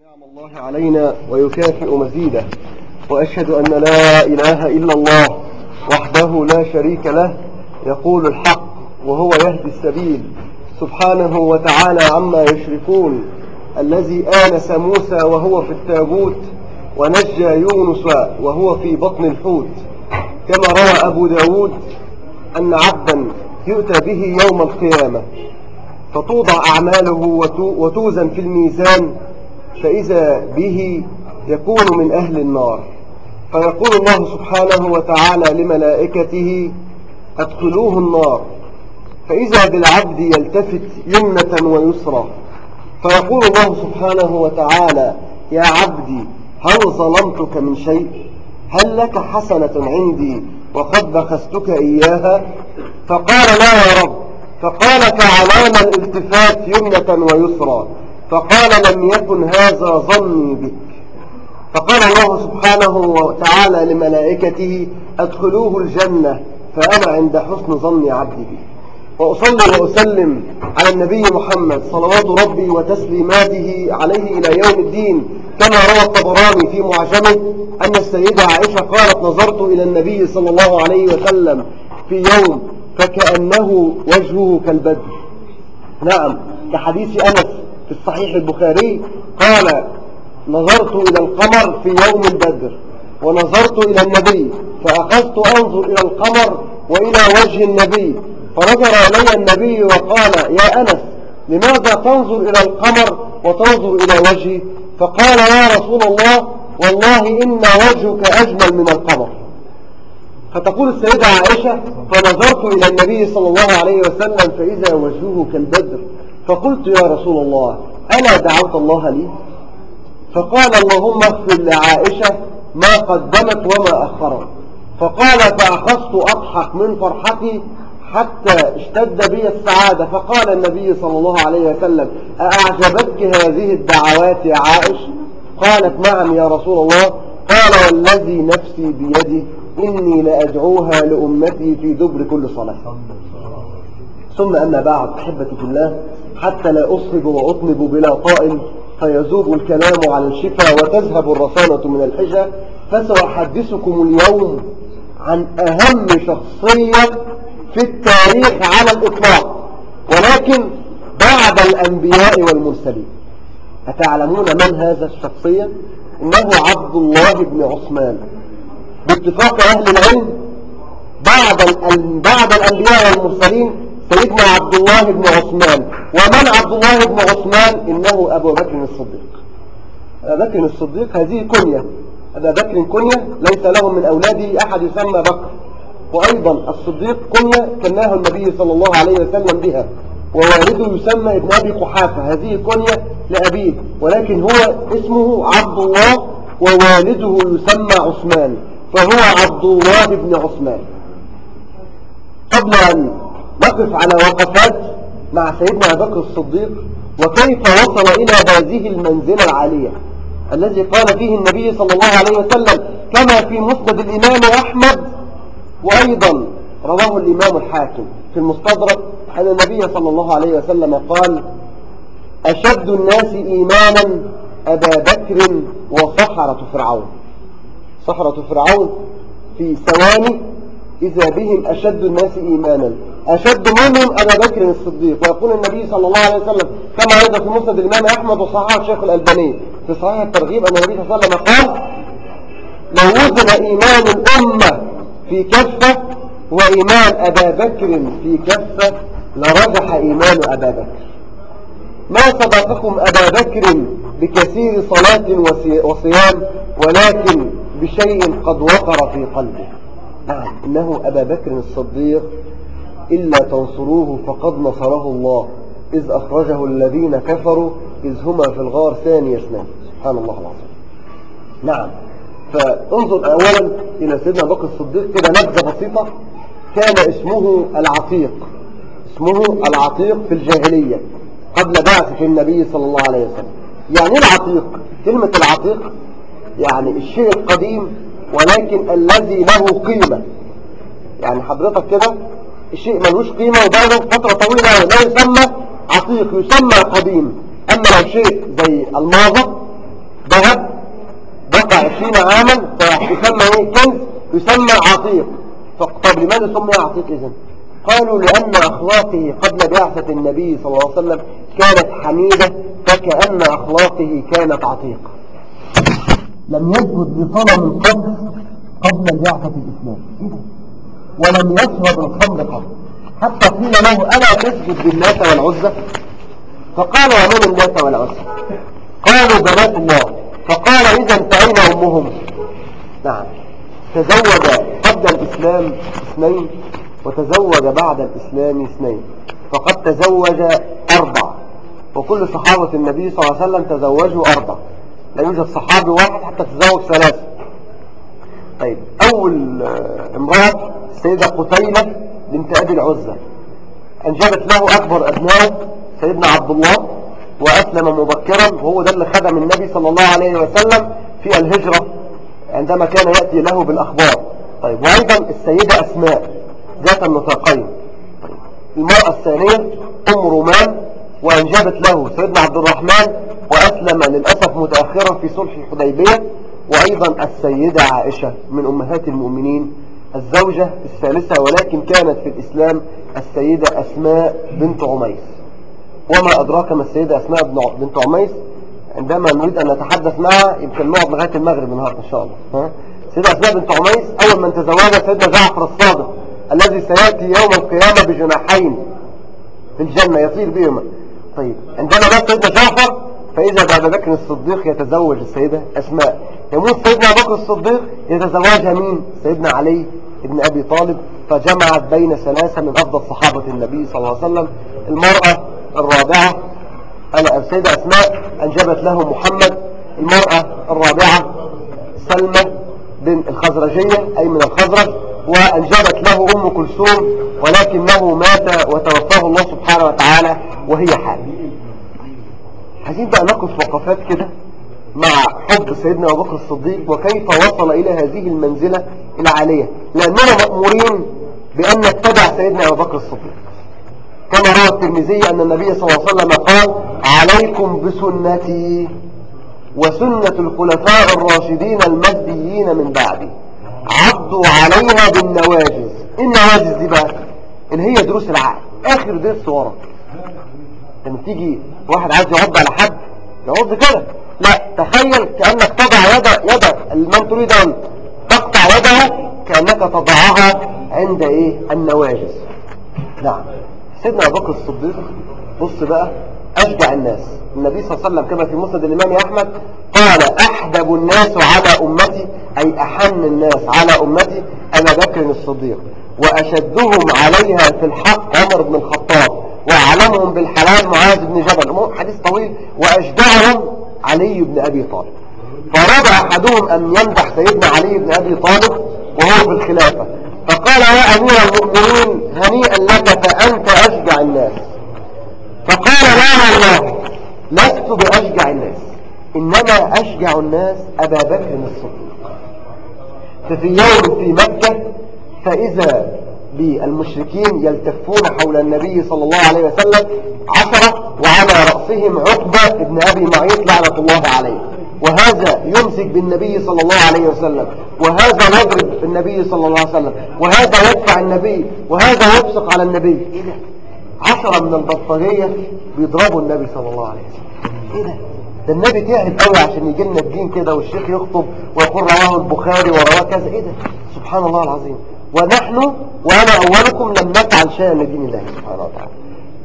نعم الله علينا ويكافئ مزيده، وأشهد أن لا إله إلا الله وحده لا شريك له، يقول الحق وهو يهدي السبيل سبحانه وتعالى عما يشركون، الذي آنس موسى وهو في التابوت ونجى يونس وهو في بطن الحوت. كما روى أبو داود أن عبدا يؤتى به يوم القيامة فتوضع أعماله وتوزن في الميزان، فإذا به يكون من أهل النار، فيقول الله سبحانه وتعالى لملائكته ادخلوه النار، فإذا بالعبد يلتفت يمنة ويسرى، فيقول الله سبحانه وتعالى يا عبدي هل ظلمتك من شيء؟ هل لك حسنة عندي وقد بخستك إياها؟ فقال لا يا رب. فقال فعلام الالتفات يمنة ويسرى؟ فقال لم يكن هذا ظني بك. فقال الله سبحانه وتعالى لملائكته ادخلوه الجنة فأنا عند حسن ظن عبدي بي. وأصلي وأسلم على النبي محمد صلوات ربي وتسليماته عليه إلى يوم الدين، كما روى الطبراني في معجمه أن السيدة عائشة قالت نظرت إلى النبي صلى الله عليه وسلم في يوم فكأنه وجهه كالبدر. نعم، كحديث أنس في الصحيح البخاري قال نظرت إلى القمر في يوم البدر ونظرت إلى النبي فأخذت أنظر إلى القمر وإلى وجه النبي، فنظر إلي النبي وقال يا أنس لماذا تنظر إلى القمر وتنظر إلى وجهي؟ فقال يا رسول الله والله إن وجهك أجمل من القمر. فتقول السيدة عائشة فنظرت إلى النبي صلى الله عليه وسلم فإذا وجهه كالبدر، فقلت يا رسول الله ألا دعوت الله لي؟ فقال اللهم اغفر لعائشة ما قدمت وما أخرت. فقال فأخذت أضحك من فرحتي حتى اشتد بي السعادة، فقال النبي صلى الله عليه وسلم أأعجبتك هذه الدعوات يا عائش؟ قالت نعم يا رسول الله. قال والذي نفسي بيده إني لأدعوها لأمتي في دبر كل صلاة. ثم أما بعد أحبتي في الله، حتى لا أصهب وأطنب بلا طائل فيذوب الكلام على الشفا وتذهب الرسانة من الحجة، فسأحدثكم اليوم عن أهم شخصية في التاريخ على الإطلاق، ولكن بعد الأنبياء والمرسلين. أتعلمون من هذا الشخصية؟ إنه عبد الله بن عثمان. باتفاق أهل العلم بعد الأنبياء والمرسلين سيدنا عبد الله بن عثمان. ومن عبد الله بن عثمان؟ إنه أبو بكر الصديق. أبو بكر الصديق هذه كنية، أبو بكر كنية ليس له من أولاده أحد يسمى بكر، وأيضا الصديق كنية كناه النبي صلى الله عليه وسلم بها، ووالده يسمى ابن أبي قحافة، هذه كنية لأبيه، ولكن هو اسمه عبد الله ووالده يسمى عثمان، فهو عبد الله بن عثمان. قبل أن نقف على وقفات مع سيدنا أبو بكر الصديق وكيف وصل إلى هذه المنزلة العالية الذي قال فيه النبي صلى الله عليه وسلم كما في مسند الإمام أحمد، وأيضا رواه الإمام الحاكم في المستدرك أن النبي صلى الله عليه وسلم قال أشد الناس إيمانا أبا بكر وصحرة فرعون. صحرة فرعون في ثواني إذا بهم أشد الناس إيمانا، أشد منهم أبا بكر الصديق. ويقول النبي صلى الله عليه وسلم كما أيضا في مسند الإمام أحمد وصححه الشيخ الألباني في صحيح الترغيب أن النبي صلى الله عليه وسلم قال لو وزن إيمان الأمة في كفة وإيمان أبا بكر في كفة لرجح إيمان أبا بكر. ما سبقكم أبا بكر بكثير صلاة وصيام، ولكن بشيء قد وقر في قلبه. نعم، إنه أبا بكر الصديق إلا تنصروه فقد نصره الله إذ أخرجه الذين كفروا إذ هما في الغار ثاني اثنين. سبحان الله العظيم. نعم، فانظر أولا إلى سيدنا أبو بكر الصديق كده نبذة بسيطة. كان اسمه العتيق، اسمه العتيق في الجاهلية قبل بعثة النبي صلى الله عليه وسلم. يعني العتيق، كلمة العتيق يعني الشيء القديم ولكن الذي له قيمة. يعني حضرتك كده الشيء ملوش قيمة وبعده فترة طويلة لا يسمى عتيق، يسمى قديم. أما لو شيء زي الماظة 20 عاما فيسمى ايه؟ كنز يسمى عتيق. طب لماذا سمي عتيق إذن؟ قالوا لأن أخلاقه قبل بعثة النبي صلى الله عليه وسلم كانت حميدة، فكأن أخلاقه كانت عتيقة. لم يسجد لصنم قبل بعثة الإسلام، ولم يشرب الخمر قبل، حتى قيل له ألا تسجد باللات والعزى؟ فقال ومن اللات والعزى؟ قالوا بنات الله. فقال إذن فأين أمهم؟ نعم. تزوج قبل الإسلام 2 وتزوج بعد الإسلام 2، فقد تزوج 4، وكل صحابة النبي صلى الله عليه وسلم تزوجوا 4، لا يوجد صحابي واحد حتى تزوج 3. طيب، أول امرأة السيدة قتيلة بنت أبي العزة، أنجبت له أكبر أبنائه سيدنا عبد الله، وأسلم مبكرا، وهو ده اللي خدم النبي صلى الله عليه وسلم في الهجرة عندما كان يأتي له بالأخبار. طيب، وأيضا السيدة أسماء ذات النطاقين. طيب، المرأة الثانية أم رومان، وأنجبت له سيدنا عبد الرحمن، وأسلم للأسف متأخرا في صلح الحديبية. وأيضا السيدة عائشة من أمهات المؤمنين، الزوجة الثالثة، ولكن كانت في الإسلام السيدة أسماء بنت عميس. وما أدراك ما السيدة أسماء بنت عميس؟ عندما نريد أن نتحدث معها يمكن نقعد لغاية المغرب النهارده إن شاء الله. السيدة أسماء بنت عميس أول من تزوجها سيدنا جعفر الصادق، الذي سيأتي يوم القيامة بجناحين في الجنة يطير بهما. طيب، عندما مات سيدنا جعفر فإذا بأبي بكر الصديق يتزوج السيدة أسماء. يموت سيدنا أبو بكر الصديق يتزوجها مين؟ سيدنا علي ابن أبي طالب. فجمعت بين 3 من أفضل صحابة النبي صلى الله عليه وسلم. المرأة الرابعة السيدة أسماء أنجبت له محمد. المرأة الرابعة سلمى بن الخزرجية أي من الخزرج، وأنجبت له أم كلثوم، ولكنه مات وتوفاه الله سبحانه وتعالى وهي حامل. عايزين بقى نقف وقفات كده مع حب سيدنا أبو بكر الصديق وكيف وصل إلى هذه المنزلة العالية، لأننا مأمورين بأن نتبع سيدنا أبو بكر الصديق. كما روى الترمذي أن النبي صلى الله عليه وسلم قال: عليكم بسنتي وسنة الخلفاء الراشدين المهديين من بعدي، عضوا عليها بالنواجذ. النواجذ دي بقى اللي هي دروس العقل، آخر درس ورا. لما تيجي واحد عايز يعض على حد يعض كده، لا، تخيل كأنك تضع يد من تريد أن تقطع يدها كأنك تضعها عند النواجذ. نعم. سيدنا أبو بكر الصديق بص بقى أشجع الناس. النبي صلى الله عليه وسلم كما في مسند الإمام أحمد قال: أحدب الناس على أمتي، أي أحن الناس على أمتي أبا بكر الصديق، وأشدهم عليها في الحق عمر بن الخطاب، وأعلمهم بالحلال معاذ بن جبل، حديث طويل، وأشجعهم علي بن أبي طالب. فأراد أحدهم أن يمدح سيدنا علي بن أبي طالب وهو في الخلافة، فقال: يا أمير المؤمنين هنيئا لك فأنت أشجع الناس. فقال: لا والله لست بأشجع الناس، إنما أشجع الناس أبا بكر الصديق. ففي يوم في مكة فإذا بالمشركين يلتفون حول النبي صلى الله عليه وسلم 10، وعلى رأسهم عقبة ابن أبي معيط لعنة الله عليه، وهذا يمسك بالنبي صلى الله عليه وسلم، وهذا يضرب النبي صلى الله عليه وسلم، وهذا يدفع النبي، وهذا يبصق على النبي. إيه ده؟ 10 من البطارية بيضربوا النبي صلى الله عليه وسلم. إيه ده؟ ده النبي تعب قوي عشان يجي لنا الدين كده، والشيخ يخطب ويقول رواه البخاري ورواه كذا. إيه ده؟ سبحان الله العظيم. ونحن وأنا أولكم لم نفعل شيئا لدين الله سبحانه وتعالى.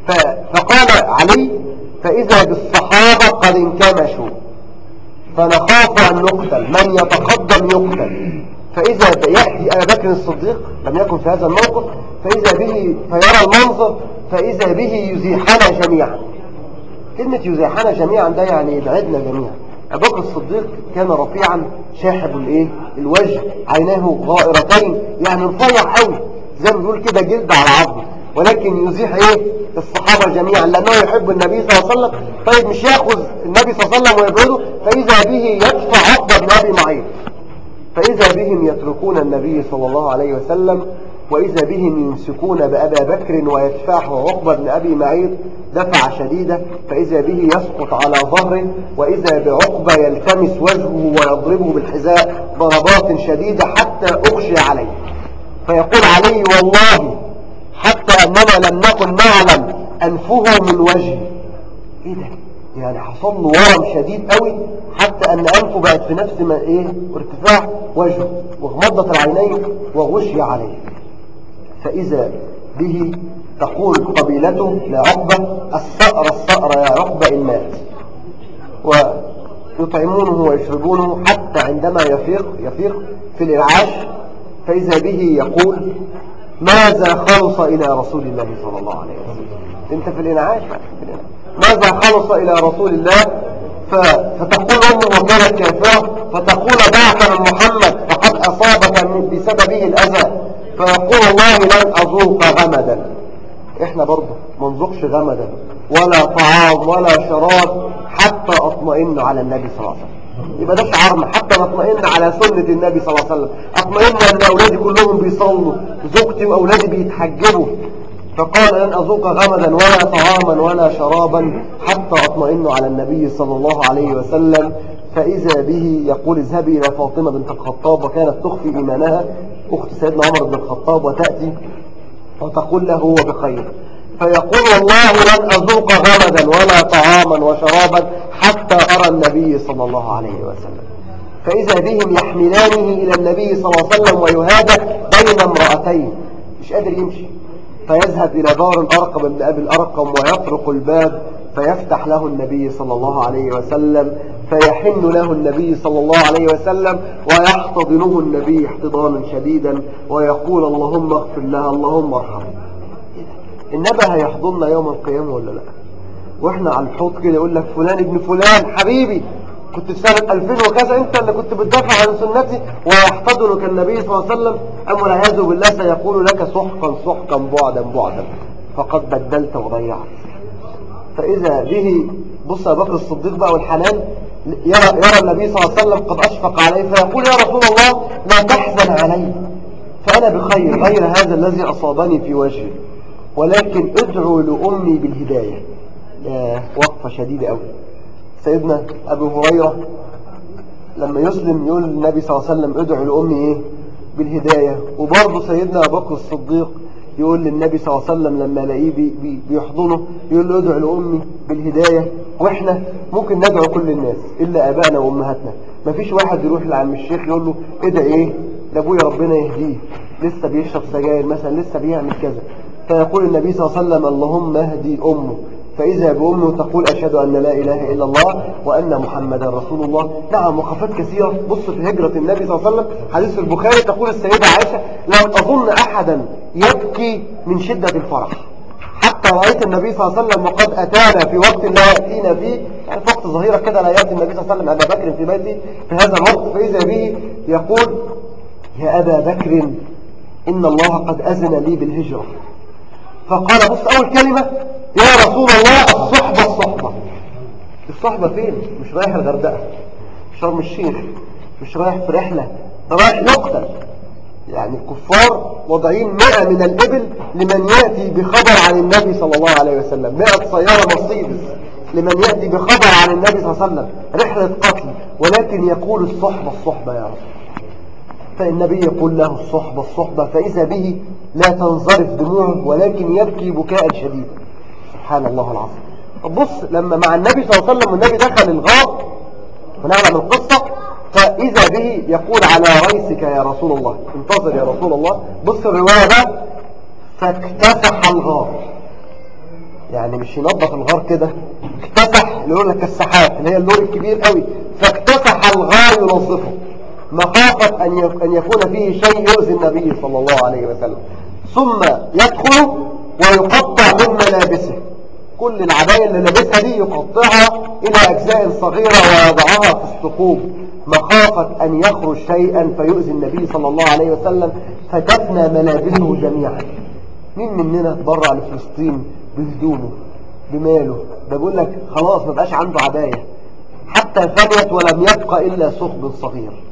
فقال علي: فإذا بالصحابة قد انكمشوا فنخاف أن نقتل، من يتقدم يقتل. فإذا يأتي أبا بكر الصديق لم يكن في هذا الموقف، فإذا به فيرى المنظر فإذا به يزيحنا جميعا. كلمة يزيحنا جميعا ده يعني يبعدنا جميعا. أبو بكر الصديق كان رفيعا شاحب الوجه، عيناه غائرتين، يعني رفيع قوي زي ما بيقول كده جلد على عظم، ولكن يزيح الصحابة جميعا لأنه يحب النبي صلى الله عليه وسلم. طيب مش يأخذ النبي صلى الله عليه وسلم ويبعده، فإذا به يدفع عقبة بن أبي معيط، فإذا بهم يتركون النبي صلى الله عليه وسلم وإذا بهم يمسكون بأبا بكر ويدفعه عقبة بن أبي معيط دفع شديدة، فإذا به يسقط على ظهره، وإذا بعقبة يلتمس وجهه ويضربه بالحذاء ضربات شديدة حتى أغشي عليه، فيقول علي والله حتى أننا لم نكن نعلم أنفه من وجهه. إيه ده؟ يعني حصل له ورم شديد قوي حتى أن أنفه بقت في نفس ما ارتفاع وجهه، وغمضت العينين وغشي عليه. فإذا به تقول قبيلته لعقبة الثأر الثأر يا عقبة إن مات، ويطعمونه ويشربونه حتى عندما يفيق في الإرعاش، فإذا به يقول ماذا خلص إلى رسول الله صلى الله عليه وسلم. انت في الإنعاش، ماذا خلص إلى رسول الله؟ فتقول أمه وكانت كافرة، فتقول دعك من محمد فقد أصابك بسببه الأذى، فيقول الله لن أذوق غمدا. احنا برضه ما نذوقش غمدا ولا طعام ولا شراب حتى أطمئن على النبي صلى الله عليه وسلم. يبقى ده شعارنا، حتى نطمئن على سنة النبي صلى الله عليه وسلم. أطمئن أن أولادي كلهم بيصلوا، زوجتي وأولادي بيتحجبوا، فقال لن أذوق غمدا ولا طعاما ولا شرابا حتى أطمئن على النبي صلى الله عليه وسلم. فإذا به يقول اذهبي إلى فاطمة بنت الخطاب، وكانت تخفي إيمانها أخت سيدنا عمر بن الخطاب، وتأتي وتقول له هو بخير، فيقول والله لن أذوق غمدا ولا طعاما وشرابا حتى أرى النبي صلى الله عليه وسلم. فإذا بهم يحملانه إلى النبي صلى الله عليه وسلم ويهادى بين امرأتين، مش قادر يمشي، فيذهب إلى دار الأرقم بن أبي الأرقم ويطرق الباب، فيفتح له النبي صلى الله عليه وسلم، فيحن له النبي صلى الله عليه وسلم ويحتضنه النبي احتضانا شديدا ويقول اللهم اغفر لها اللهم ارحمها. النبي هيحضننا يوم القيامة ولا لا؟ واحنا على الحوض كده يقول لك فلان ابن فلان حبيبي كنت في سنة 2000 وكذا انت اللي كنت بتدافع عن سنتي، ويحتضنك النبي صلى الله عليه وسلم، أم والعياذ بالله سيقول لك سحقا سحقا بعدا بعدا فقد بدلت وضيعت. فإذا به بص أبو بكر الصديق بقى والحنان، يرى النبي صلى الله عليه وسلم قد أشفق عليه، فيقول يا رسول الله لا تحزن علي فأنا بخير غير هذا الذي أصابني في وجهي، ولكن ادعو لأمي بالهداية. وقفة شديدة أوي. سيدنا أبو هريرة لما يسلم يقول النبي صلى الله عليه وسلم ادعو لأمي بالهداية، وبرضه سيدنا أبو بكر الصديق يقول للنبي صلى الله عليه وسلم لما لاقيه بيحضنه يقول له ادعو لأمي بالهداية. واحنا ممكن ندعو كل الناس إلا آبائنا وأمهاتنا، مفيش واحد يروح لعم الشيخ يقول له ادعي لأبويا ربنا يهديه، لسه بيشرب سجاير مثلا، لسه بيعمل كذا، فيقول النبي صلى الله عليه وسلم اللهم اهدي أمه، فإذا بأمه تقول أشهد أن لا إله إلا الله وأن محمدا رسول الله. نعم وقفات كثيرة. بص في هجرة النبي صلى الله عليه وسلم حديث في البخاري تقول السيدة عائشة لم أظن أحدا يبكي من شدة الفرح حتى رأيت النبي صلى الله عليه وسلم وقد أتانا في وقت لا يأتينا فيه، يعني في وقت ظهيرة كده لا يأتي النبي صلى الله عليه وسلم أبا بكر في بيته في هذا الوقت، فإذا به يقول يا أبا بكر إن الله قد أذن لي بالهجرة. فقال بص أول كلمة يا رسول الله الصحبة الصحبة. الصحبة فين؟ مش رايح الغردقة، شرم الشيخ، مش رايح في رحلة، رايح يقتل. يعني الكفار وضعين 100 من الإبل لمن يأتي بخبر عن النبي صلى الله عليه وسلم، 100 سيارة مرسيدس لمن يأتي بخبر عن النبي صلى الله عليه وسلم، رحلة قتل، ولكن يقول الصحبة الصحبة يا رسول. فالنبي يقول له الصحبة الصحبة، فإذا به لا تنظرف دموعه ولكن يبكي بكاء شديدا. سبحان الله العظيم. بص لما مع النبي صلى الله عليه وسلم والنبي دخل الغار ونعلم القصة، فإذا به يقول على ريسك يا رسول الله، انتظر يا رسول الله. بص الرواية ده فاكتسح الغار، يعني مش ينظف الغار كده، اكتسح اللي يقول لك السحاب اللي هي اللور الكبير قوي، فاكتسح الغار ينظفه مخافة أن يكون فيه شيء يؤذي النبي صلى الله عليه وسلم. ثم يدخل ويقطع من ملابسه، كل العباية اللي لابسها دي يقطعها إلى أجزاء صغيرة ويضعها في الثقوب مخافة أن يخرج شيئا فيؤذي النبي صلى الله عليه وسلم، فتفنى ملابسه جميعا. مين مننا تبرع لفلسطين بهدومه بماله؟ ده بيقول لك خلاص ما بقاش عنده عباية، حتى فنيت ولم يبقى إلا ثقب صغير.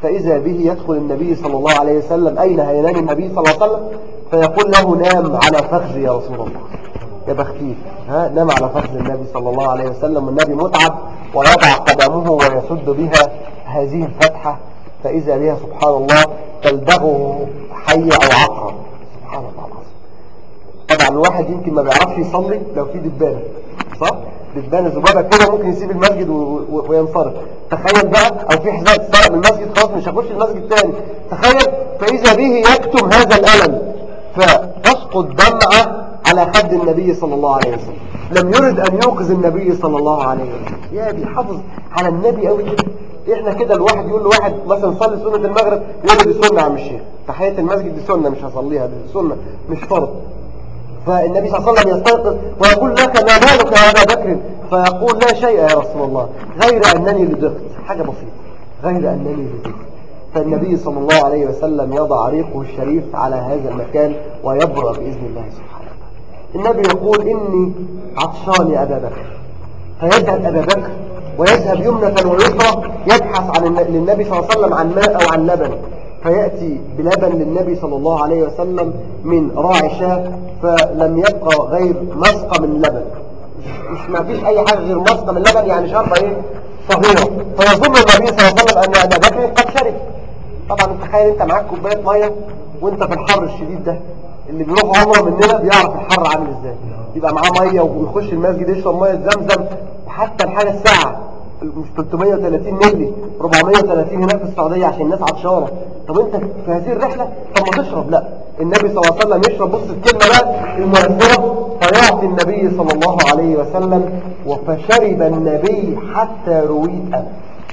فإذا به يدخل النبي صلى الله عليه وسلم. أين هينام النبي صلى الله عليه وسلم؟ فيقول له نام على فخذي يا رسول الله. يا بختيك، نام على فخذ النبي صلى الله عليه وسلم، والنبي متعب ويضع قدمه ويسد بها هذه الفتحة، فإذا بها سبحان الله تلدغه حية أو عقرب. سبحان الله العظيم. طبعا الواحد يمكن ما بيعرفش يصلي لو في دبانة، صح؟ دبانة ذبابة كده ممكن يسيب المسجد وينصرف. تخيل بقى، أو في حذاء اتسرق من المسجد خلاص مش هخش المسجد تاني. تخيل، فإذا به يكتم هذا الألم فتسقط دمعة على خد النبي صلى الله عليه وسلم. لم يرد أن يوقظ النبي صلى الله عليه وسلم. يا بيحافظ على النبي قوي كده. احنا كده الواحد يقول لواحد مثلا صلي سنة المغرب، يقول له دي سنة يا عم الشيخ، تحية المسجد دي سنة مش هصليها، دي سنة مش فرض. فالنبي صلى الله عليه وسلم يستيقظ ويقول لك ما بالك يا أبا بكر؟ فيقول لا شيء يا رسول الله، غير أنني لدغت، حاجة بسيطة، غير أنني لدغت. فالنبي صلى الله عليه وسلم يضع ريقه الشريف على هذا المكان ويبرأ بإذن الله سبحانه وتعالى. النبي يقول إني عطشان يا أبا بكر، فيذهب أبا بكر ويذهب يمنة ويسرى يبحث عن للنبي صلى الله عليه وسلم عن ماء أو عن لبن، فيأتي بلبن للنبي صلى الله عليه وسلم من راعي شاة، فلم يبقى غير مسقى من لبن، مش ما فيش أي حاجة غير مسقى من لبن، يعني شربة إيه صغيرة. فيظن النبي صلى الله عليه وسلم أن أبا بكر قد شرب. طبعا تخيل أنت معاك كوباية مية وأنت في الحر الشديد ده، اللي بيروح عمره مننا بيعرف الحر عامل إزاي، يبقى معاه مية ويخش المسجد يشرب مية زمزم، وحتى الحاجة الساعة مش 330 مللي 430 هناك في السعودية عشان الناس عطشانة. طب انت في هذه الرحلة طب ما تشرب؟ لا، النبي صلى الله عليه وسلم يشرب. بص الكلمة بقى المؤثرة، فيعطي النبي صلى الله عليه وسلم فشرب النبي حتى رويت أنا.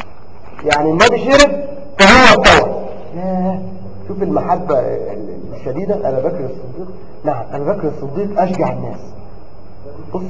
يعني النبي شرب فهو ارتوى. شوف المحبة الشديدة. أبا بكر الصديق، نعم أبا بكر الصديق أشجع الناس. بص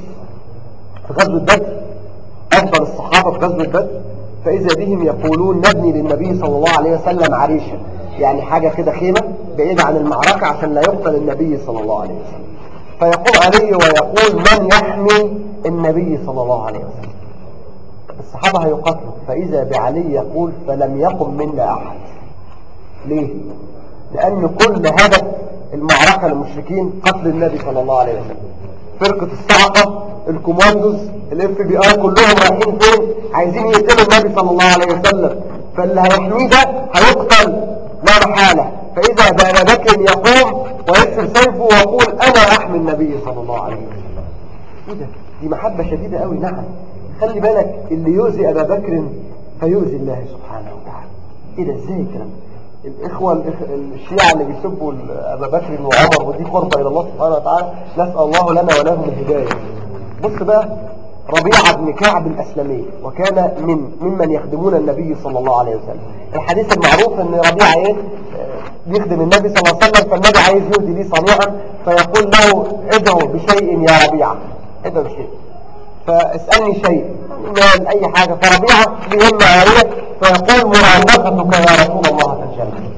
في غزوة بدر، أفضل الصحابة في غزوة بدر، فإذا بهم يقولون نبني للنبي صلى الله عليه وسلم عريشا، يعني حاجة كده خيمة بعيدة عن المعركة عشان لا يقتل النبي صلى الله عليه وسلم. فيقوم علي ويقول من يحمي النبي صلى الله عليه وسلم؟ الصحابة هيقتلوا، فإذا بعلي يقول فلم يقم منا أحد. ليه؟ لأن كل هدف المعركة للمشركين قتل النبي صلى الله عليه وسلم. فرقة الصعقة، الكوماندوز، FBI كلهم رايحين فين؟ عايزين يقتلوا النبي صلى الله عليه وسلم، فاللي هيحميه ده هيقتل لا محالة. فإذا بأبا بكر يقوم ويكسر سيفه ويقول أنا أحمي النبي صلى الله عليه وسلم. إيه ده؟ دي محبة شديدة قوي. نعم خلي بالك، اللي يؤذي أبا بكر فيؤذي الله سبحانه وتعالى. إيه ده؟ إزاي الكلام؟ الإخوة الشيعة اللي بيسبوا أبا بكر وعمر ودي قربة إلى الله سبحانه وتعالى، نسأل الله لنا ولهم الهداية. بص بقى، ربيعة بن كعب الأسلمي، وكان ممن يخدمون النبي صلى الله عليه وسلم. الحديث المعروف أن ربيعة بيخدم النبي صلى الله عليه وسلم، فالنبي عايز يهدي لي صنيعا، فيقول له ادعو بشيء يا ربيعة، ادعو بشيء، فاسألني شيء من أي حاجة. فربيعة بهم عارية، فيقول مرافقتك يا رسول الله في الجنة.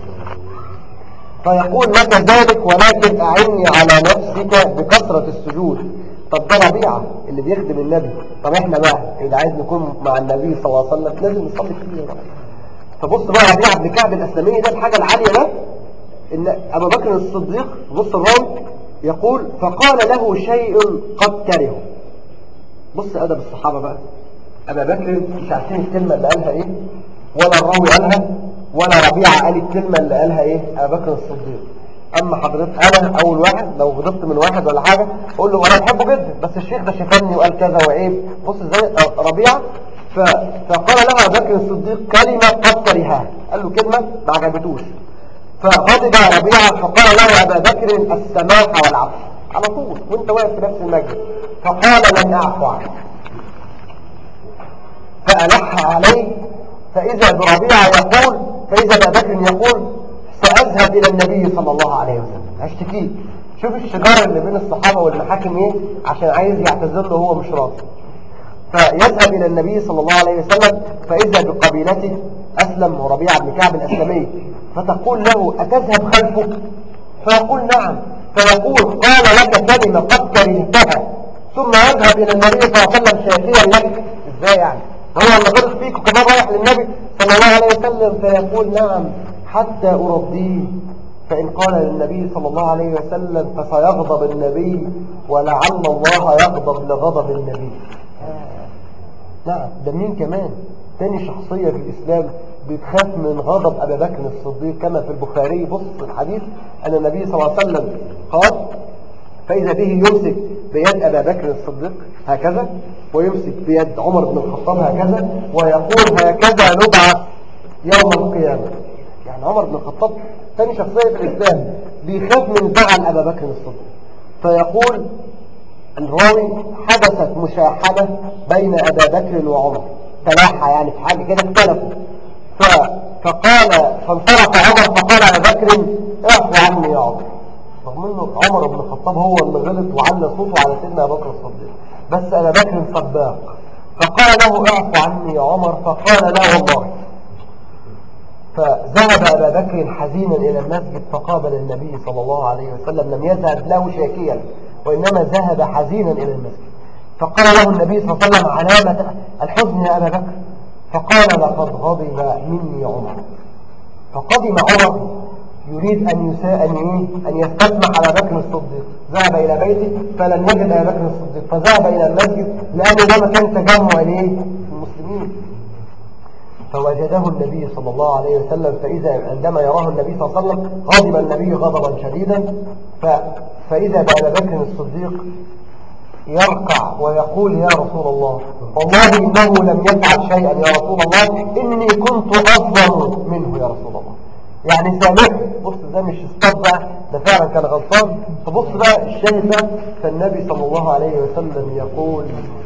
فيقول لك ذلك، ولكن أعني على نفسك بكثرة السجود. طب ده ربيعة اللي بيخدم النبي، طب احنا بقى اللي عايز نكون مع النبي صلى الله عليه وسلم لازم نصلي كتير. فبص بقى ربيعة بن كعب الأسلمي ده الحاجة العالية ده، ان أبا بكر الصديق بص الراوي يقول فقال له شيء قد كرهه. بص أدب الصحابة بقى. أبا بكر مش عارفين الكلمة اللي قالها ايه، ولا الراوي قالها، ولا ربيعة قال الكلمة اللي قالها ايه أبا بكر الصديق. اما حضرتك انا اول واحد لو غضبت من واحد ولا حاجة اقول له انا بحبه جدا بس الشيخ ده شتمني وقال كذا وعيب. بص ازاي ربيعة. فقال له ابو بكر الصديق كلمة قد كرهها، قال له كلمة ما عجبتوش، فغضب ربيعة فقال له ابا بكر السماح والعفو على طول وانت واقف في نفس المجلس. فقال لن اعفو عنه، فألح عليه. فإذا بربيعة يقول، فإذا أبا بكر يقول سأذهب إلى النبي صلى الله عليه وسلم هشتكيه. شوف الشجارة اللي بين الصحابة والمحاكم ايه، عشان عايز يعتذر له هو مش راضي. فيذهب إلى النبي صلى الله عليه وسلم، فإذا بقبيلته أسلم وربيعة بن كعب الأسلمي، فتقول له أتذهب خلفه؟ فيقول نعم. فيقول قال لك كلمة قد كرهتها، ثم يذهب إلى النبي صلى الله عليه وسلم شاكيا لك. إزاي يعني؟ هو اللي غلط فيك وكمان رايح للنبي صلى صلى الله عليه وسلم فيقول نعم حتى أرضيه، فإن قال للنبي صلى الله عليه وسلم فسيغضب النبي ولعل الله يغضب لغضب النبي. نعم، ده مين كمان تاني شخصية في الإسلام بتخاف من غضب أبا بكر الصديق كما في البخاري؟ بص الحديث أن النبي صلى الله عليه وسلم قال فإذا به يمسك بيد أبا بكر الصديق هكذا، ويمسك بيد عمر بن الخطاب هكذا، ويقول هكذا نبعث يوم القيامة. يعني عمر بن الخطاب ثاني شخصية في الإسلام بيخاف من زعل أبا بكر الصديق. فيقول الراوي حدثت مشاحنة بين أبا بكر وعمر، تلاحى يعني في حاجة كده اختلفوا، فقال فانصرف عمر فقال أبا بكر اعفو عني يا عمر، رغم انه عمر بن الخطاب هو اللي غلط وعلى صوته على سيدنا ابو بكر الصديق، بس ابا بكر سباق، فقال له اعفو عني يا عمر، فقال لا والله. فذهب ابا بكر حزينا الى المسجد فقابل النبي صلى الله عليه وسلم، لم يذهب له شاكيا وانما ذهب حزينا الى المسجد، فقال له النبي صلى الله عليه وسلم علامة الحزن يا ابا بكر؟ فقال لقد غضب مني عمر. فقدم عمر يريد أن يستسمح أبا بكر الصديق، ذهب إلى بيته فلم يجد أبا بكر الصديق، فذهب إلى المسجد لأنه ده مكان تجمع المسلمين، فوجده النبي صلى الله عليه وسلم، فإذا عندما يراه النبي صلى الله عليه وسلم غضب النبي غضبا شديدا، فإذا بأبا بكر الصديق يركع ويقول يا رسول الله والله إنه لم يفعل شيئا يا رسول الله، إني كنت أظلم منه يا رسول الله، يعني سامحني. بص ده مش استبع، ده فعلا كان غلطان. فبص بقى الشاهد ده، فالنبي صلى الله عليه وسلم يقول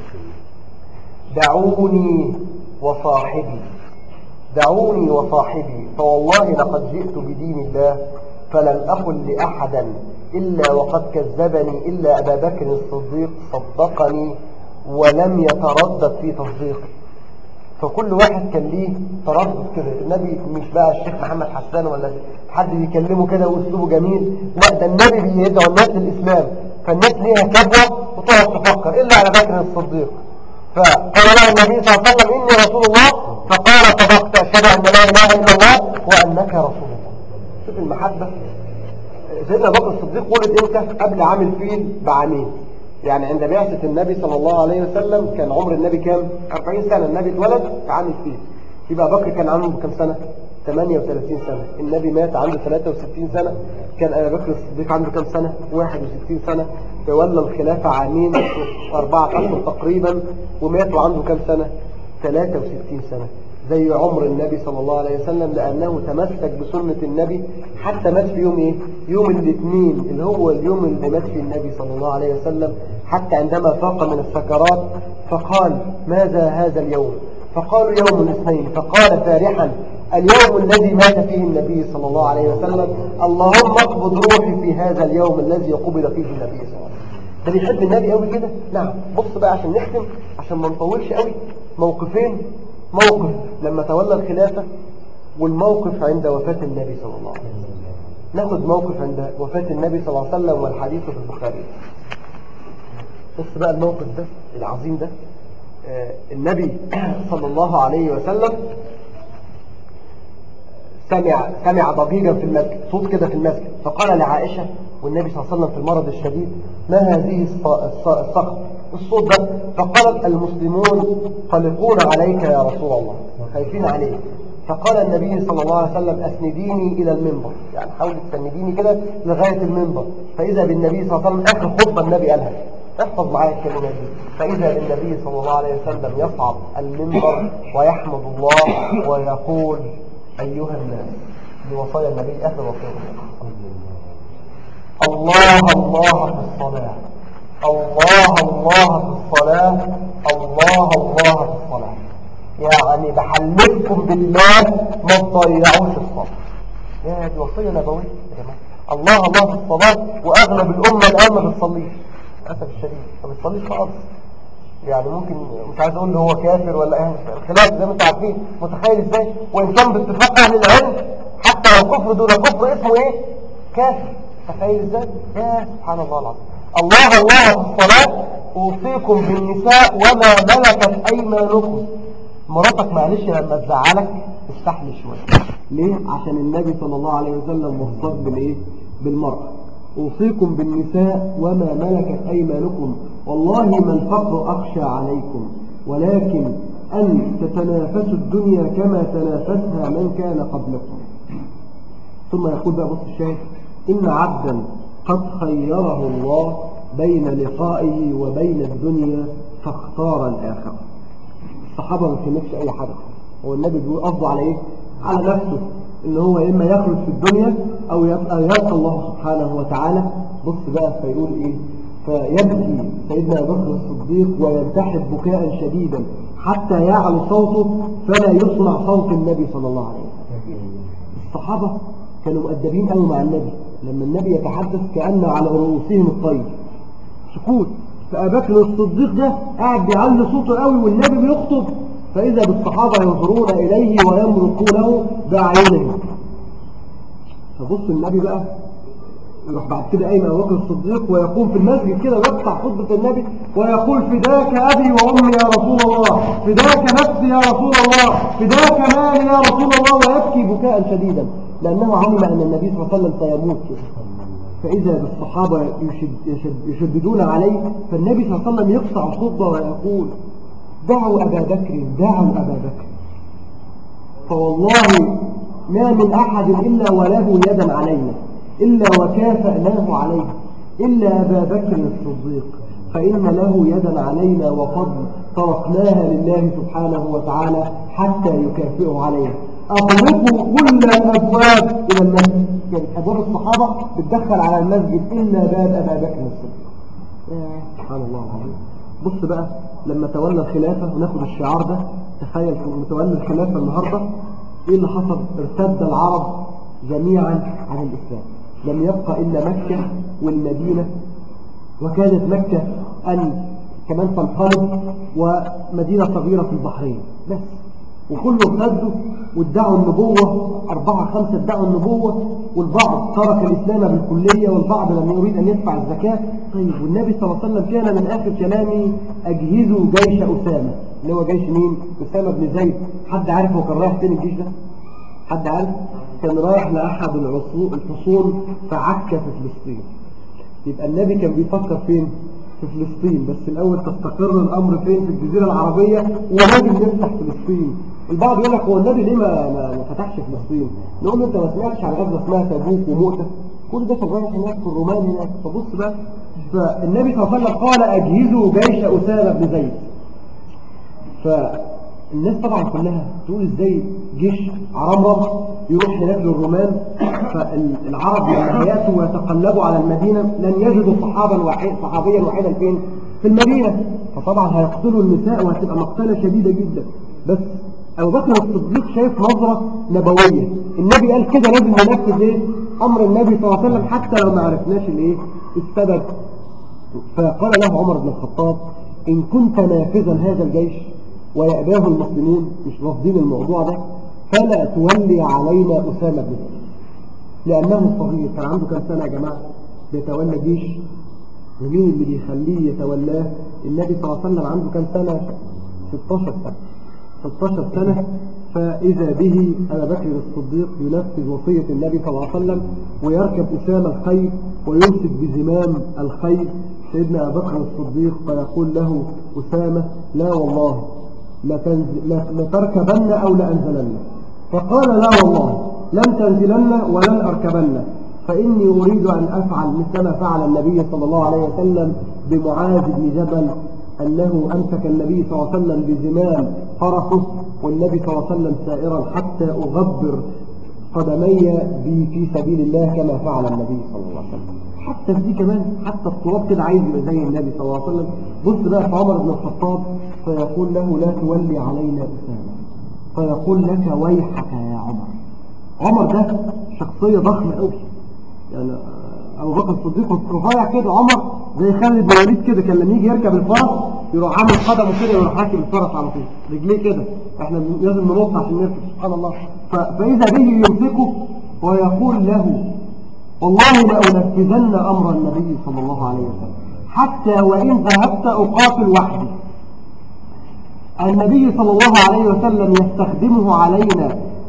دعوني وصاحبي، دعوني وصاحبي، فوالله لقد جئت بدين الله فلم أقل لأحدا إلا وقد كذبني إلا أبا بكر الصديق صدقني ولم يتردد في تصديقي. فكل واحد كان ليه تردد كده. النبي مش بقى الشيخ محمد حسان ولا حد بيكلمه كده واسلوبه جميل، لا ده النبي بيدعو الناس للإسلام، فالناس ليها كبوة وتقعد تفكر إلا على بكر الصديق. فقال له النبي صلى الله عليه وسلم إني رسول الله، فقال صدقت أشهد أن لا إله إلا الله وأنك رسول الله. شوف المحبة. سيدنا بكر الصديق ولد امتى؟ قبل عام الفيل بعامين، يعني عند بعثة النبي صلى الله عليه وسلم كان عمر النبي كام؟ 40 سنة. النبي اتولد في عام الفيل، يبقى بكر كان عنده كام سنة؟ 38 سنة. النبي مات عنده 63 سنة، كان أبو بكر الصديق عنده كام سنة؟ 61 سنة. تولى الخلافة عامين و4 أشهر تقريبا، ومات وعنده كام سنة؟ 63 سنة، زي عمر النبي صلى الله عليه وسلم، لأنه تمسك بسنة النبي حتى مات في يوم إيه؟ يوم الاثنين، اللي هو اليوم اللي مات فيه النبي صلى الله عليه وسلم، حتى عندما فاق من السكرات فقال ماذا هذا اليوم؟ فقالوا يوم الاثنين، فقال فارحا اليوم الذي مات فيه النبي صلى الله عليه وسلم، اللهم اقبض روحي في هذا اليوم الذي قبض فيه النبي صلى الله عليه وسلم. ده بيحب النبي قوي كده. نعم. بص بقى عشان نختم، عشان ما نطولش قوي، موقفين: موقف لما تولى الخلافة، والموقف عند وفاة النبي صلى الله عليه وسلم. ناخد موقف عند وفاة النبي صلى الله عليه وسلم والحديث في البخاري. بص بقى الموقف ده العظيم ده. النبي صلى الله عليه وسلم سمع ضجيجا في المسجد، صوت كده في المسجد، فقال لعائشة والنبي صلى الله عليه وسلم في المرض الشديد: ما هذه الصخب الصوت ده؟ فقالت: المسلمون قلقون عليك يا رسول الله، خايفين عليك. فقال النبي صلى الله عليه وسلم: أسنديني إلى المنبر، يعني حاولي تسنديني كده لغاية المنبر. فإذا بالنبي صلى الله عليه وسلم آخر خطبة النبي قالها، احفظ معايا الكلمة دي: فإذا بالنبي صلى الله عليه وسلم يصعد المنبر ويحمد الله ويقول: أيها الناس، بوصايا النبي آخر وصايا: الله الله في الصلاة، الله الله في الصلاة، الله الله في الصلاة. يعني بحلفكم بالله ما تضيعوش الصلاة. يا دي وصية نبوية يا جماعة. الله الله في الصلاة، وأغلب الأمة الآن ما بتصليش للأسف الشديد، ما بتصليش خالص. يعني ممكن مش عايز اقول هو كافر ولا ايه، الخلاف زي ما انتم عارفين. متخيل ازاي؟ وان كان باتفاق اهل العلم حتى لو كفر دون كفر اسمه ايه؟ كافر. تخيل ازاي؟ يا سبحان الله العظيم. الله الله في الصلاة. اوصيكم بالنساء وما ملكت ايمانكم. مراتك معلش لما تزعلك استحمل شوية. ليه؟ عشان النبي صلى الله عليه وسلم وصاك بالإيه؟ بالمرأة. أوصيكم بالنساء وما ملكت أيمانكم والله ما الفقر أخشى عليكم ولكن أن تتنافسوا الدنيا كما تنافسها من كان قبلكم. ثم يقول بقى بص الشاهد: إن عبدا قد خيره الله بين لقائه وبين الدنيا فاختار الآخرة. الصحابة ما كانتش أي حاجة، هو النبي بيقول قصده على إيه؟ على نفسه، إن هو إما يخلد في الدنيا أو يلقى الله سبحانه وتعالى. بص بقى فيقول إيه؟ فيبكي سيدنا أبو بكر الصديق وينتحب بكاء شديدا حتى يعلو صوته فلا يسمع صوت النبي صلى الله عليه وسلم. الصحابة كانوا مؤدبين قوي مع النبي، لما النبي يتحدث كأن على رؤوسهم الطير، سكوت. فأبو بكر الصديق ده قاعد بيعلي صوته قوي والنبي بيخطب، فإذا بالصحابة ينظرون إليه ويمرقونه بأعينهم. فبص النبي بقى يروح بعد كده قايم أبو بكر الصديق ويقوم في المسجد كده ويقطع خطبة النبي ويقول: فداك أبي وأمي يا رسول الله، فداك نفسي يا رسول الله، فداك مالي يا رسول الله، ويبكي بكاء شديدا لأنه علم أن النبي صلى الله عليه وسلم سيموت. فإذا بالصحابة يشددون عليه، فالنبي صلى الله عليه وسلم يقطع الخطبة ويقول: دعوا أبا بكر، دعوا أبا بكر، فوالله ما من أحد إلا وله يدا علينا إلا وكافأناه عليه إلا أبا بكر الصديق، فإن له يدا علينا وفضل تركناها لله سبحانه وتعالى حتى يكافئه عليها. أغلقوا كل الأبواب إلى المسجد، يعني أبواب الصحابة بتدخل على المسجد إلا باب أبا بكر الصديق. سبحان الله العظيم. بص بقى لما تولى الخلافة، وناخد الشعار ده، تخيل متولى الخلافة النهاردة إيه اللي حصل؟ ارتد العرب جميعا عن الإسلام، لم يبقى إلا مكة والمدينة، وكانت مكة أن كمان تنقلب ومدينة صغيرة في البحرين بس، وكله ارتدوا وادعوا النبوة، 4 5 ادعوا النبوة، والبعض ترك الإسلام بالكلية والبعض لم يريد أن يدفع الزكاة. طيب والنبي صلى الله عليه وسلم كان من آخر كلامه: أجهزوا جيش أسامة، اللي هو جيش مين؟ أسامة بن زيد. حد عارف هو كان رايح فين الجيش ده؟ حد عارف؟ كان رايح لأحد الحصون في عكا في فلسطين. يبقى النبي كان بيفكر فين؟ في فلسطين، بس الأول تستقر الأمر فين؟ في الجزيرة العربية، ولازم نفتح فلسطين. البعض يقول لك: هو النبي ليه ما فتحش فلسطين؟ نقول له: أنت ما سمعتش عن غزوة اسمها تبوك ومؤتة؟ كل ده كان رايح هناك في الرومان هناك. فبص بقى، فالنبي صلى الله عليه وسلم قال: أجهزوا جيش أسامة بن زيد. فالناس طبعا كلها تقول: ازاي جيش عرمرم يروح هناك للرومان؟ فالعرب لما يأتوا ويتقلبوا على المدينة لن يجدوا صحابيا واحدا فين؟ في المدينة. فطبعا هيقتلوا النساء وهتبقى مقتلة شديدة جدا. بس أبو بكر الصديق شايف نظرة نبوية، النبي قال كده لازم ننفذ ايه؟ أمر النبي صلى الله عليه وسلم حتى لو ما عرفناش الايه؟ السبب. فقال له عمر بن الخطاب: إن كنت نافذا هذا الجيش ويأباه المسلمون، مش رافضين الموضوع ده، فلا تولي علينا أسامة بن زيد، لأنه صغير. كان عنده كم سنة يا جماعة بيتولى جيش؟ ومين اللي بيخليه يتولاه؟ النبي صلى الله عليه وسلم عنده كم سنة؟ 16 سنة. 16 سنة. فإذا به أبا بكر الصديق ينفذ وصية النبي صلى الله عليه وسلم ويركب أسامة الخيل ويمسك بزمام الخيل سيدنا أبا بكر الصديق، فيقول له أسامة: لا والله لتركبن أو لأنزلن. فقال: لا والله لن تنزلن ولن أركبن، فإني أريد أن أفعل مثل ما فعل النبي صلى الله عليه وسلم بمعاذ بن جبل، أنه أمسك النبي صلى الله عليه وسلم بزمام فرسه والنبي صلى الله عليه وسلم سائرا حتى أغبر قدمي في سبيل الله كما فعل النبي صلى الله عليه وسلم. حتى في دي كمان، حتى التراب كده عايز يبقى زي النبي صلى الله عليه وسلم. بص بقى في عمر بن الخطاب، فيقول له: لا تولي علينا أسامة. فيقول: لك ويحك يا عمر. عمر ده شخصية ضخمة قوي، يعني أبو بكر الصديق رفيع كده، عمر زي خالد بن الوليد كده، كان لما يجي يركب الفرس يروح عامل قدمه كده ويروح راكب الفرس على طول، رجليه كده، احنا لازم ننط عشان نركب. سبحان الله. فإذا به يمسكه ويقول له: والله لأنفذن أمر النبي صلى الله عليه وسلم حتى وإن ذهبت أقاتل وحدي. النبي صلى الله عليه وسلم يستخدمه علينا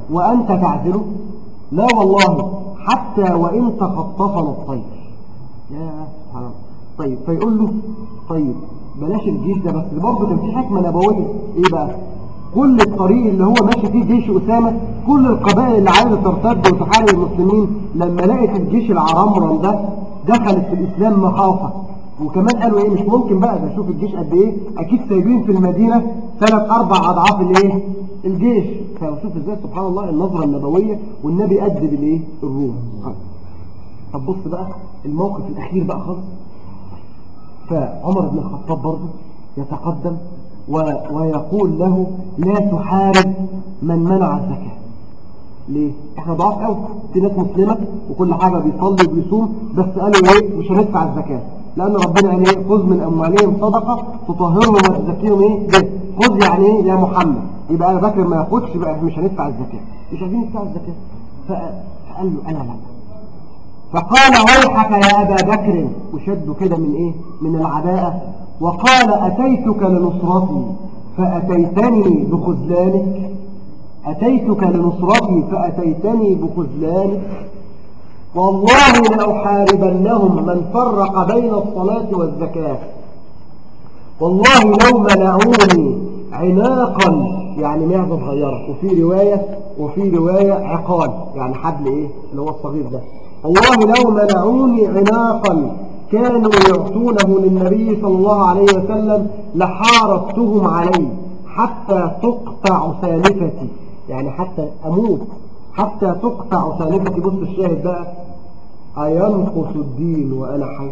وأنت تعزله؟ لا والله، حتى وإن تخطفنا الطير. يا سبحان الله. طيب فيقول له طيب بلاش الجيش ده، بس برضه كان في حكمة نبوية. ايه بقى؟ كل الطريق اللي هو ماشي فيه جيش أسامة، كل القبائل اللي عايزة ترتد وتحارب المسلمين لما لقت الجيش العرمرم ده دخلت في الإسلام مخافة. وكمان قالوا ايه، مش ممكن بقى ده، شوف الجيش قد ايه، اكيد سايبين في المدينة 3-4 أضعاف الايه الجيش. فشوف ازاي سبحان الله النظرة النبوية، والنبي أدب الايه الروم. طب بص بقى الموقف الأخير بقى خالص. فعمر بن الخطاب برضه يتقدم ويقول له لا تحارب من منع الزكاة. ليه؟ احنا ضعاف قوي، في ناس مسلمة وكل حاجة بيصلي وبيصوم، بس قالوا ايه مش هندفع الزكاة، لأن ربنا قال ايه خذ من أموالهم صدقة تطهرهم وتزكيهم ايه به. خذ يعني ايه يا محمد، يبقى أنا بكر ما ياخدش، يبقى مش هندفع الزكاة، مش عايزين ندفع الزكاة. فقال له أنا لا. فقال ويحك يا أبا بكر، وشده كده من ايه من العداء، وقال أتيتك لنصرتي فأتيتني بخذلانك، أتيتك لنصرتي فأتيتني بخذلانك، والله لأحاربنهم من فرق بين الصلاة والزكاة، والله لو منعوني عناقا يعني معدة صغيرة، وفي رواية عقال يعني حبل ايه اللي هو الصغير ده، والله لو منعوني عناقا كانوا يعطونه للنبي صلى الله عليه وسلم لحاربتهم عليه حتى تقطع سالفتي، يعني حتى أموت، حتى تقطع سالفتي. بص الشاهد بقى، أينقص الدين وأنا حي؟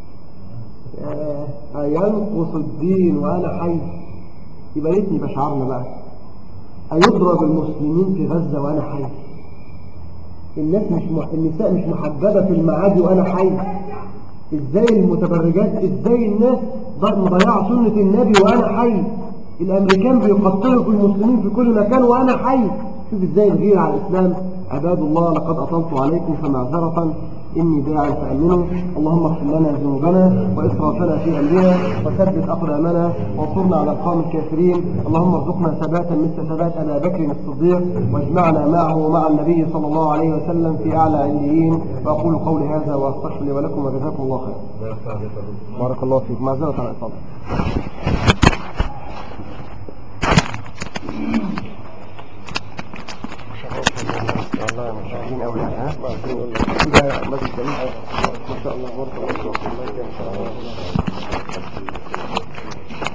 أينقص الدين وأنا حي؟ يبقى ليتني بشعرنا بقى، أيضرب المسلمين في غزة وأنا حي؟ النساء مش محجبة في المعادي وأنا حي؟ إزاي المتبرجات، إزاي الناس مضيعة سنة النبي وأنا حي؟ الأمريكان بيقتلوا في المسلمين في كل مكان وأنا حي. شوف إزاي الغير على الإسلام. عباد الله لقد أطلت عليكم فمعذرة إني داع فأمنوا. اللهم اغفر لنا ذنوبنا وإسرافنا في أمرنا وثبت أقدامنا وانصرنا على القوم الكافرين. اللهم ارزقنا ثباتا مثل ثبات أبا بكر الصديق، واجمعنا معه ومع النبي صلى الله عليه وسلم في أعلى عليين. وأقول قولي هذا وأستغفر لي ولكم وجزاكم الله خير. بارك الله فيك. معذرة على الإطالة. والله مش عارفين أولى ها؟ ده مجلس جميل ما شاء الله.